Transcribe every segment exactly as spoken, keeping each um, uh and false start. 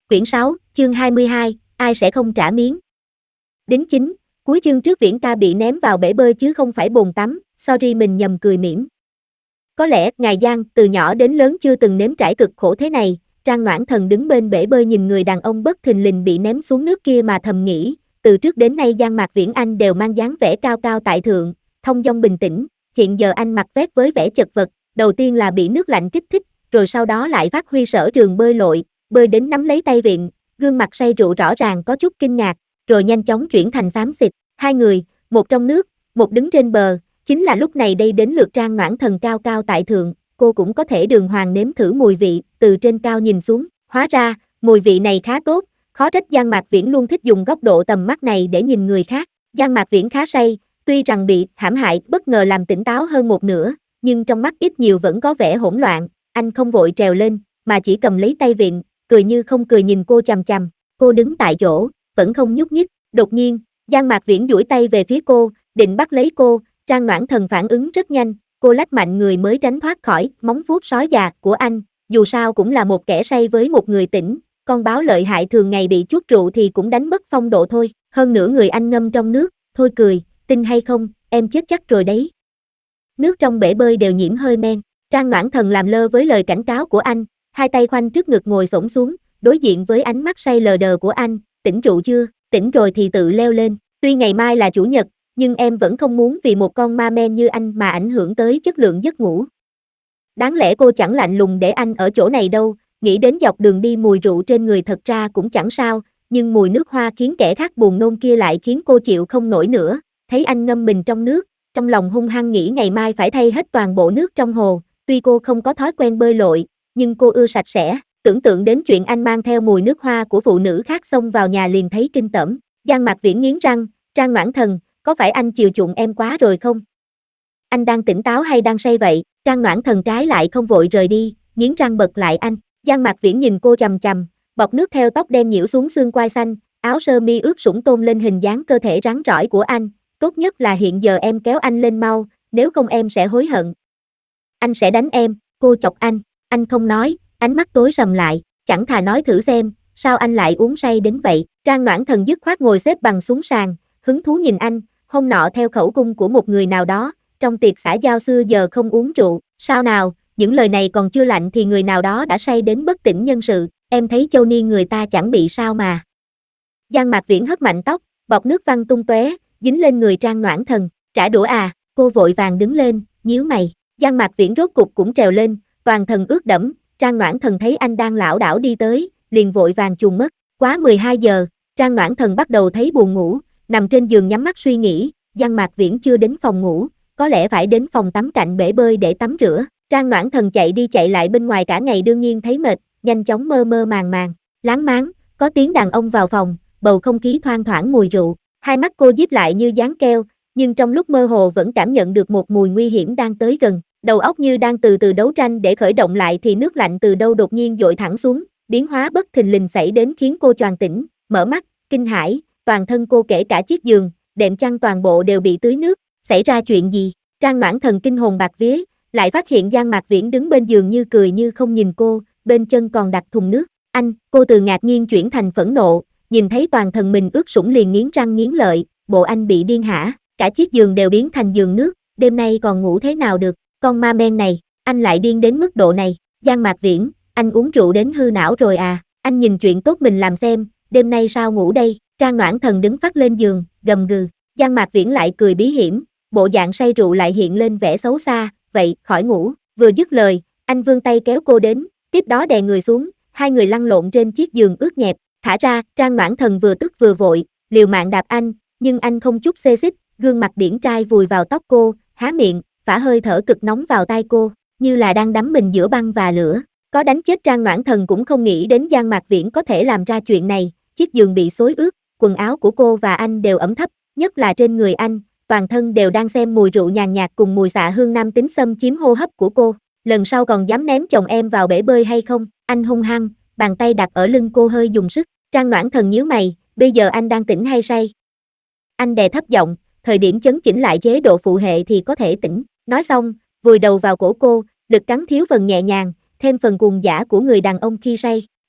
Quyển sáu, chương hai mươi hai, ai sẽ không trả miếng. Đính chính, cuối chương trước Viễn ca bị ném vào bể bơi chứ không phải bồn tắm, sorry mình nhầm cười mỉm. Có lẽ, ngài Giang, từ nhỏ đến lớn chưa từng nếm trải cực khổ thế này, Trang Noãn Thần đứng bên bể bơi nhìn người đàn ông bất thình lình bị ném xuống nước kia mà thầm nghĩ, từ trước đến nay Giang Mạc Viễn Anh đều mang dáng vẻ cao cao tại thượng, thông dong bình tĩnh, hiện giờ anh mặc vest với vẻ chật vật, đầu tiên là bị nước lạnh kích thích, rồi sau đó lại phát huy sở trường bơi lội, bơi đến nắm lấy tay Viện, gương mặt say rượu rõ ràng có chút kinh ngạc, rồi nhanh chóng chuyển thành xám xịt, hai người, một trong nước, một đứng trên bờ, chính là lúc này đây đến lượt Trang Noãn Thần cao cao tại thượng, cô cũng có thể đường hoàng nếm thử mùi vị, từ trên cao nhìn xuống, hóa ra, mùi vị này khá tốt, khó trách Giang Mạc Viễn luôn thích dùng góc độ tầm mắt này để nhìn người khác, Giang Mạc Viễn khá say, tuy rằng bị hãm hại bất ngờ làm tỉnh táo hơn một nửa, nhưng trong mắt ít nhiều vẫn có vẻ hỗn loạn, anh không vội trèo lên, mà chỉ cầm lấy tay Viện, cười như không cười nhìn cô chằm chằm, cô đứng tại chỗ, vẫn không nhúc nhích, đột nhiên, Giang Mạc Viễn duỗi tay về phía cô, định bắt lấy cô, Trang Noãn Thần phản ứng rất nhanh, cô lách mạnh người mới tránh thoát khỏi móng vuốt sói già của anh, dù sao cũng là một kẻ say với một người tỉnh, con báo lợi hại thường ngày bị chuốt rượu thì cũng đánh mất phong độ thôi, hơn nữa người anh ngâm trong nước, thôi cười, tin hay không, em chết chắc rồi đấy. Nước trong bể bơi đều nhiễm hơi men, Trang Noãn Thần làm lơ với lời cảnh cáo của anh, hai tay khoanh trước ngực ngồi xổm xuống, đối diện với ánh mắt say lờ đờ của anh, tỉnh rượu chưa, tỉnh rồi thì tự leo lên, tuy ngày mai là chủ nhật, nhưng em vẫn không muốn vì một con ma men như anh mà ảnh hưởng tới chất lượng giấc ngủ. Đáng lẽ cô chẳng lạnh lùng để anh ở chỗ này đâu, nghĩ đến dọc đường đi mùi rượu trên người thật ra cũng chẳng sao, nhưng mùi nước hoa khiến kẻ khác buồn nôn kia lại khiến cô chịu không nổi nữa, thấy anh ngâm mình trong nước, trong lòng hung hăng nghĩ ngày mai phải thay hết toàn bộ nước trong hồ, tuy cô không có thói quen bơi lội, nhưng cô ưa sạch sẽ, tưởng tượng đến chuyện anh mang theo mùi nước hoa của phụ nữ khác xông vào nhà liền thấy kinh tởm, Giang Mạc Viễn nghiến răng, Trang Noãn Thần, có phải anh chiều chuộng em quá rồi không? Anh đang tỉnh táo hay đang say vậy? Trang Noãn Thần trái lại không vội rời đi, nghiến răng bật lại anh. Giang Mạc Viễn nhìn cô chằm chằm, bọt nước theo tóc đen nhiễu xuống xương quai xanh, áo sơ mi ướt sũng tôn lên hình dáng cơ thể rắn rỏi của anh. Tốt nhất là hiện giờ em kéo anh lên mau, nếu không em sẽ hối hận. Anh sẽ đánh em, cô chọc anh. Anh không nói, ánh mắt tối sầm lại, chẳng thà nói thử xem, sao anh lại uống say đến vậy? Trang Noãn Thần dứt khoát ngồi xếp bằng xuống sàn, hứng thú nhìn anh. Hôm nọ theo khẩu cung của một người nào đó, trong tiệc xã giao xưa giờ không uống rượu, sao nào, những lời này còn chưa lạnh thì người nào đó đã say đến bất tỉnh nhân sự, em thấy châu niên người ta chẳng bị sao mà. Giang Mạc Viễn hất mạnh tóc, bọt nước văng tung tóe, dính lên người Trang Noãn Thần, trả đũa à, cô vội vàng đứng lên, nhíu mày, Giang Mạc Viễn rốt cục cũng trèo lên, toàn thân ướt đẫm, Trang Noãn Thần thấy anh đang lảo đảo đi tới, liền vội vàng chuồn mất, quá mười hai giờ, Trang Noãn Thần bắt đầu thấy buồn ngủ, nằm trên giường nhắm mắt suy nghĩ, Giang Mạc Viễn chưa đến phòng ngủ, có lẽ phải đến phòng tắm cạnh bể bơi để tắm rửa. Trang Noãn Thần chạy đi chạy lại bên ngoài cả ngày đương nhiên thấy mệt, nhanh chóng mơ mơ màng màng, láng máng, có tiếng đàn ông vào phòng, bầu không khí thoang thoảng mùi rượu, hai mắt cô díp lại như dán keo, nhưng trong lúc mơ hồ vẫn cảm nhận được một mùi nguy hiểm đang tới gần, đầu óc như đang từ từ đấu tranh để khởi động lại thì nước lạnh từ đâu đột nhiên dội thẳng xuống, biến hóa bất thình lình xảy đến khiến cô choàng tỉnh, mở mắt, kinh hãi, toàn thân cô kể cả chiếc giường, đệm chăn toàn bộ đều bị tưới nước, xảy ra chuyện gì? Trang Noãn Thần kinh hồn bạt vía, lại phát hiện Giang Mạc Viễn đứng bên giường như cười như không nhìn cô, bên chân còn đặt thùng nước, anh, cô từ ngạc nhiên chuyển thành phẫn nộ, nhìn thấy toàn thân mình ướt sũng liền nghiến răng nghiến lợi, bộ anh bị điên hả, cả chiếc giường đều biến thành giường nước, đêm nay còn ngủ thế nào được, con ma men này, anh lại điên đến mức độ này, Giang Mạc Viễn, anh uống rượu đến hư não rồi à, anh nhìn chuyện tốt mình làm xem, đêm nay sao ngủ đây? Trang Noãn Thần đứng phắt lên giường, gầm gừ, Giang Mạc Viễn lại cười bí hiểm, bộ dạng say rượu lại hiện lên vẻ xấu xa, vậy, khỏi ngủ, vừa dứt lời, anh vươn tay kéo cô đến, tiếp đó đè người xuống, hai người lăn lộn trên chiếc giường ướt nhẹp, thả ra, Trang Noãn Thần vừa tức vừa vội, liều mạng đạp anh, nhưng anh không chút xê xích, gương mặt điển trai vùi vào tóc cô, há miệng, phả hơi thở cực nóng vào tai cô, như là đang đắm mình giữa băng và lửa, có đánh chết Trang Noãn Thần cũng không nghĩ đến Giang Mạc Viễn có thể làm ra chuyện này, chiếc giường bị xối ướt, quần áo của cô và anh đều ẩm thấp, nhất là trên người anh, toàn thân đều đang xem mùi rượu nhàn nhạt cùng mùi xạ hương nam tính xâm chiếm hô hấp của cô, lần sau còn dám ném chồng em vào bể bơi hay không? Anh hung hăng, bàn tay đặt ở lưng cô hơi dùng sức, Trang Noãn Thần nhíu mày, bây giờ anh đang tỉnh hay say? Anh đè thấp giọng, thời điểm chấn chỉnh lại chế độ phụ hệ thì có thể tỉnh, nói xong, vùi đầu vào cổ cô, lực cắn thiếu phần nhẹ nhàng, thêm phần cuồng dã của người đàn ông khi say,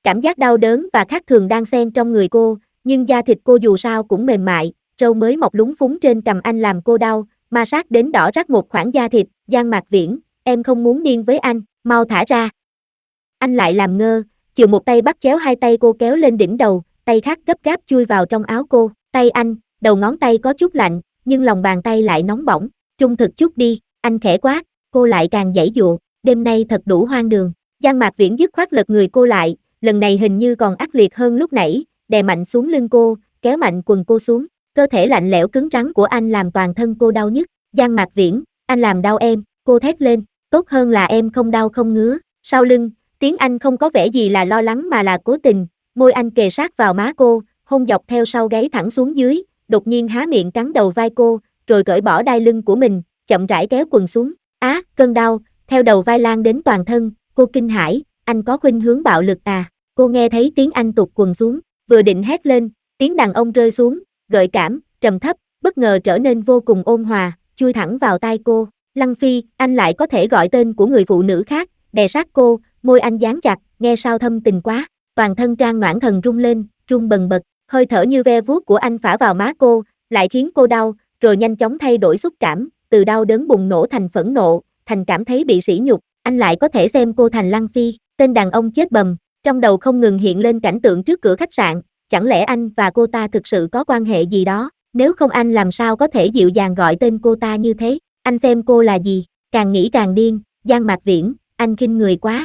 Cảm giác đau đớn và khác thường đang xen trong người cô, nhưng da thịt cô dù sao cũng mềm mại, râu mới mọc lúng phúng trên cằm anh làm cô đau, ma sát đến đỏ rát một khoảng da thịt. Giang Mạc Viễn, em không muốn điên với anh, mau thả ra. Anh lại làm ngơ, chừa một tay bắt chéo hai tay cô kéo lên đỉnh đầu, tay khác gấp gáp chui vào trong áo cô. Tay anh, đầu ngón tay có chút lạnh, nhưng lòng bàn tay lại nóng bỏng. Trung thực chút đi, anh khẽ quát, cô lại càng giãy giụa, đêm nay thật đủ hoang đường. Giang Mạc Viễn dứt khoát lật người cô lại, lần này hình như còn ác liệt hơn lúc nãy, đè mạnh xuống lưng cô, kéo mạnh quần cô xuống. Cơ thể lạnh lẽo cứng rắn của anh làm toàn thân cô đau nhức. Giang Mạc Viễn, anh làm đau em, cô thét lên, tốt hơn là em không đau không ngứa. Sau lưng, tiếng anh không có vẻ gì là lo lắng mà là cố tình, môi anh kề sát vào má cô, hôn dọc theo sau gáy thẳng xuống dưới, đột nhiên há miệng cắn đầu vai cô, rồi cởi bỏ đai lưng của mình, chậm rãi kéo quần xuống. Á, cơn đau, theo đầu vai lan đến toàn thân, cô kinh hãi, anh có khuynh hướng bạo lực à? Cô nghe thấy tiếng anh tụt quần xuống, vừa định hét lên, tiếng đàn ông rơi xuống, gợi cảm, trầm thấp, bất ngờ trở nên vô cùng ôn hòa, chui thẳng vào tai cô. Lăng Phi, anh lại có thể gọi tên của người phụ nữ khác, đè sát cô, môi anh dán chặt, nghe sao thâm tình quá. Toàn thân Trang Noãn Thần rung lên, run bần bật, hơi thở như ve vuốt của anh phả vào má cô, lại khiến cô đau, rồi nhanh chóng thay đổi xúc cảm, từ đau đớn bùng nổ thành phẫn nộ, thành cảm thấy bị sỉ nhục, anh lại có thể xem cô thành Lăng Phi, tên đàn ông chết bầm. Trong đầu không ngừng hiện lên cảnh tượng trước cửa khách sạn, chẳng lẽ anh và cô ta thực sự có quan hệ gì đó, nếu không anh làm sao có thể dịu dàng gọi tên cô ta như thế, anh xem cô là gì, càng nghĩ càng điên. Giang Mạc Viễn, anh khinh người quá.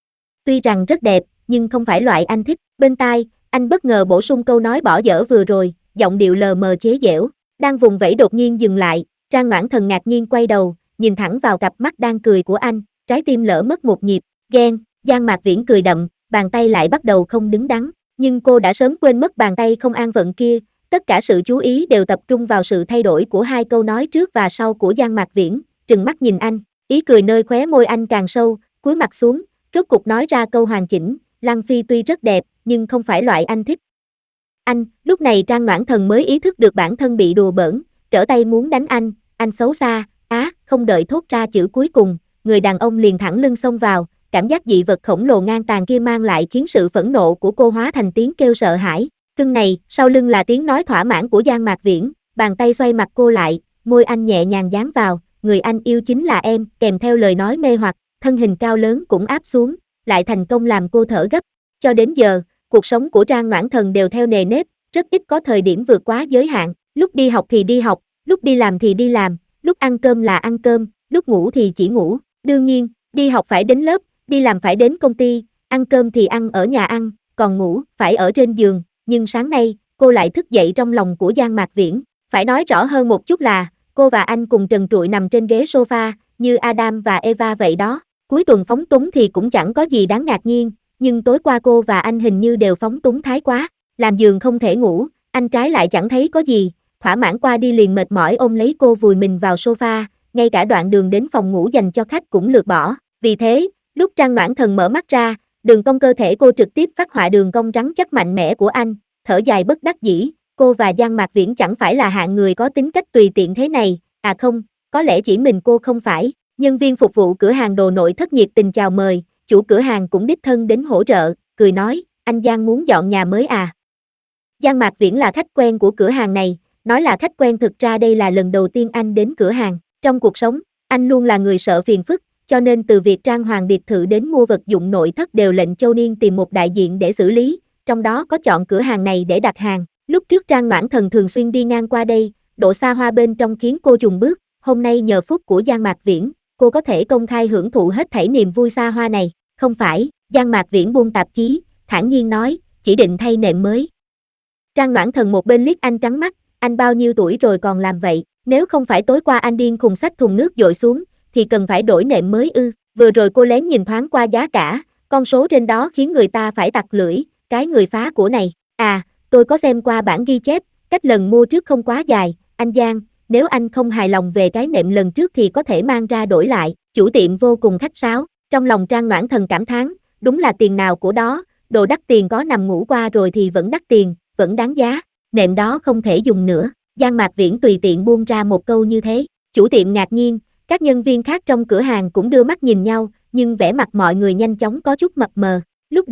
Tuy rằng rất đẹp, nhưng không phải loại anh thích. Bên tai, anh bất ngờ bổ sung câu nói bỏ dở vừa rồi, giọng điệu lờ mờ chế giễu. Đang vùng vẫy đột nhiên dừng lại, Trang Noãn Thần ngạc nhiên quay đầu, nhìn thẳng vào cặp mắt đang cười của anh, trái tim lỡ mất một nhịp. Ghen. Giang Mạc Viễn cười đậm, bàn tay lại bắt đầu không đứng đắn, nhưng cô đã sớm quên mất bàn tay không an phận kia, tất cả sự chú ý đều tập trung vào sự thay đổi của hai câu nói trước và sau của Giang Mạc Viễn, trừng mắt nhìn anh, ý cười nơi khóe môi anh càng sâu, cúi mặt xuống, rốt cục nói ra câu hoàn chỉnh, Lăng Phi tuy rất đẹp, nhưng không phải loại anh thích. Anh, lúc này Trang Noãn Thần mới ý thức được bản thân bị đùa bỡn, trở tay muốn đánh anh, anh xấu xa, á, không đợi thốt ra chữ cuối cùng, người đàn ông liền thẳng lưng xông vào, cảm giác dị vật khổng lồ ngang tàn kia mang lại khiến sự phẫn nộ của cô hóa thành tiếng kêu sợ hãi. Cưng này, sau lưng là tiếng nói thỏa mãn của Giang Mạc Viễn, bàn tay xoay mặt cô lại, môi anh nhẹ nhàng dán vào, người anh yêu chính là em, kèm theo lời nói mê hoặc, thân hình cao lớn cũng áp xuống, lại thành công làm cô thở gấp. Cho đến giờ, cuộc sống của Trang Noãn Thần đều theo nề nếp, rất ít có thời điểm vượt quá giới hạn, lúc đi học thì đi học, lúc đi làm thì đi làm, lúc ăn cơm là ăn cơm, lúc ngủ thì chỉ ngủ. Đương nhiên, đi học phải đến lớp, đi làm phải đến công ty, ăn cơm thì ăn ở nhà ăn, còn ngủ phải ở trên giường, nhưng sáng nay, cô lại thức dậy trong lòng của Giang Mạc Viễn. Phải nói rõ hơn một chút là, cô và anh cùng trần trụi nằm trên ghế sofa, như Adam và Eva vậy đó. Cuối tuần phóng túng thì cũng chẳng có gì đáng ngạc nhiên, nhưng tối qua cô và anh hình như đều phóng túng thái quá, làm giường không thể ngủ, anh trái lại chẳng thấy có gì, thỏa mãn qua đi liền mệt mỏi ôm lấy cô vùi mình vào sofa, ngay cả đoạn đường đến phòng ngủ dành cho khách cũng lược bỏ. Vì thế, lúc Trang Noãn Thần mở mắt ra, đường cong cơ thể cô trực tiếp phác họa đường cong rắn chắc mạnh mẽ của anh, thở dài bất đắc dĩ, cô và Giang Mạc Viễn chẳng phải là hạng người có tính cách tùy tiện thế này, à không, có lẽ chỉ mình cô không phải. Nhân viên phục vụ cửa hàng đồ nội thất nhiệt tình chào mời, chủ cửa hàng cũng đích thân đến hỗ trợ, cười nói, anh Giang muốn dọn nhà mới à? Giang Mạc Viễn là khách quen của cửa hàng này, nói là khách quen thực ra đây là lần đầu tiên anh đến cửa hàng. Trong cuộc sống, anh luôn là người sợ phiền phức, cho nên từ việc trang hoàng biệt thự đến mua vật dụng nội thất đều lệnh Châu Niên tìm một đại diện để xử lý, trong đó có chọn cửa hàng này để đặt hàng. Lúc trước Trang Noãn Thần thường xuyên đi ngang qua đây, độ xa hoa bên trong khiến cô chùng bước, hôm nay nhờ phúc của Giang Mạc Viễn, cô có thể công khai hưởng thụ hết thảy niềm vui xa hoa này. Không phải, Giang Mạc Viễn buông tạp chí, thản nhiên nói, chỉ định thay nệm mới. Trang Noãn Thần một bên liếc anh trắng mắt, anh bao nhiêu tuổi rồi còn làm vậy, nếu không phải tối qua anh điên khùng xách thùng nước dội xuống, thì cần phải đổi nệm mới ư. Vừa rồi cô lén nhìn thoáng qua giá cả, con số trên đó khiến người ta phải tặc lưỡi, cái người phá của này. À, tôi có xem qua bản ghi chép, cách lần mua trước không quá dài, anh Giang, nếu anh không hài lòng về cái nệm lần trước thì có thể mang ra đổi lại. Chủ tiệm vô cùng khách sáo, trong lòng Trang Noãn Thần cảm thán, đúng là tiền nào của đó, đồ đắt tiền có nằm ngủ qua rồi thì vẫn đắt tiền, vẫn đáng giá, nệm đó không thể dùng nữa. Giang Mạc Viễn tùy tiện buông ra một câu như thế, chủ tiệm ngạc nhiên, các nhân viên khác trong cửa hàng cũng đưa mắt nhìn nhau, nhưng vẻ mặt mọi người nhanh chóng có chút mập mờ. Lúc đầu,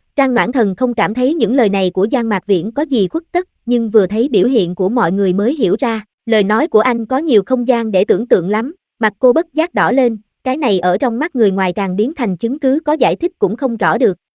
Trang Noãn Thần không cảm thấy những lời này của Giang Mạc Viễn có gì khuất tất, nhưng vừa thấy biểu hiện của mọi người mới hiểu ra, lời nói của anh có nhiều không gian để tưởng tượng lắm, mặt cô bất giác đỏ lên, cái này ở trong mắt người ngoài càng biến thành chứng cứ có giải thích cũng không rõ được.